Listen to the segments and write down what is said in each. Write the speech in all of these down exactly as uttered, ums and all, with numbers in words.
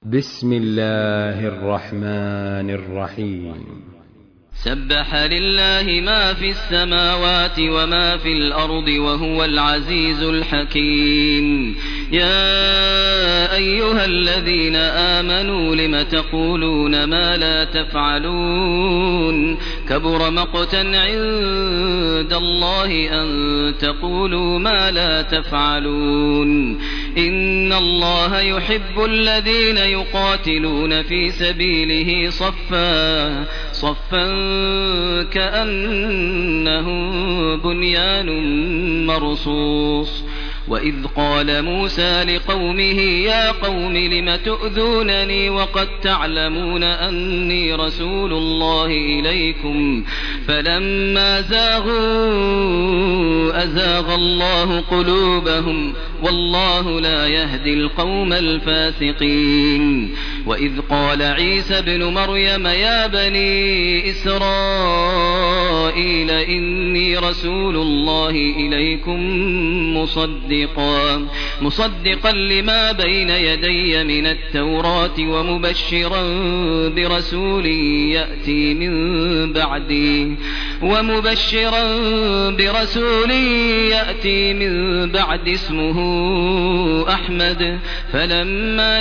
بسم الله الرحمن الرحيم. سبح لله ما في السماوات وما في الأرض وهو العزيز الحكيم. يا أيها الذين آمنوا لم تقولون ما لا تفعلون كبر مقتا عند الله أن تقولوا ما لا تفعلون. إن الله يحب الذين يقاتلون في سبيله صفا صفا كأنهم بنيان مرصوص. وإذ قال موسى لقومه يا قوم لم تؤذونني وقد تعلمون أني رسول الله إليكم فلما زاغوا أزاغ الله قلوبهم والله لا يهدي القوم الفاسقين. وإذ قال عيسى ابن مريم يا بني إسرائيل إني رسول الله إليكم مصدقا مصدقا لما بين يدي من التوراة ومبشرا برسول يأتي من بعدي ومبشرا برسول يأتي من بعد اسمه أحمد. فلما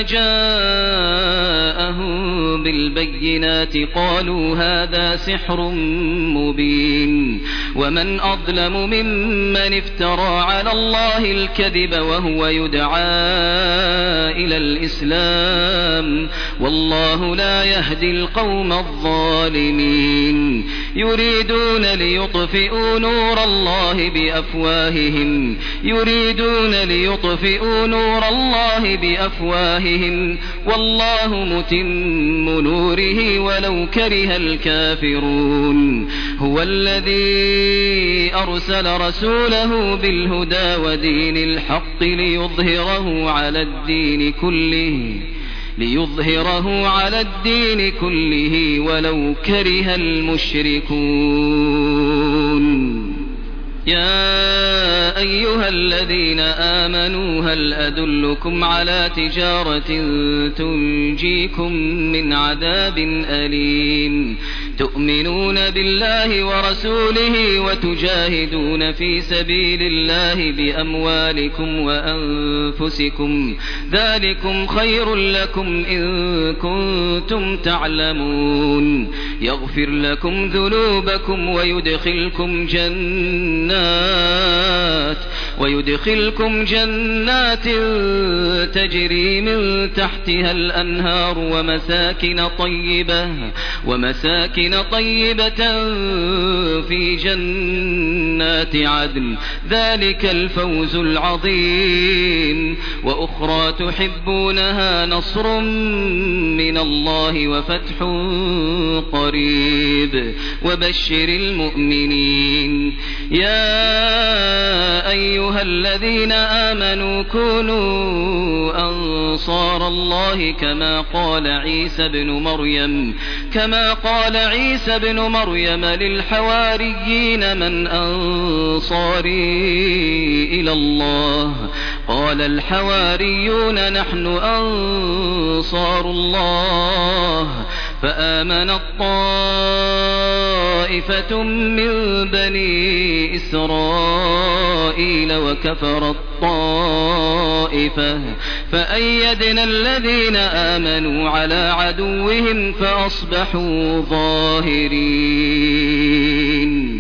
جاءهم بالبينات قالوا هذا سحر مبين. ومن أظلم ممن افترى على الله الكذب وهو يدعى إلى الإسلام والله لا يهدي القوم الظالمين. يريدون ليطفئوا نور الله بأفواههم يريدون ليطفئوا نور الله بأفواههم والله متم نوره ولو كره الكافرون. هو الذي أرسل رسوله بالهدى ودين الحق ليظهره على الدين كله ليظهره على الدين كله ولو كره المشركون. يا أيها الذين آمنوا هل أدلكم على تجارة تنجيكم من عذاب أليم تؤمنون بالله ورسوله وتجاهدون في سبيل الله بأموالكم وأنفسكم ذلكم خير لكم إن كنتم تعلمون. يغفر لكم ذنوبكم ويدخلكم جنات ويدخلكم جنات تجري من تحتها الأنهار ومساكن طيبة ومساكن طيبة في جنات عدن ذلك الفوز العظيم. وأخرى تحبونها نصر من الله وفتح قريب وبشر المؤمنين. يا أيها الذين آمنوا كونوا أنصار الله كما قال عيسى ابن مريم كما قال عيسى ابن مريم للحواريين من أنصاري إلى الله قال الحواريون نحن أنصار الله. فآمنت طائفة من بني إسرائيل وكفرت طائفة فأيدنا الذين آمنوا على عدوهم فأصبحوا ظاهرين.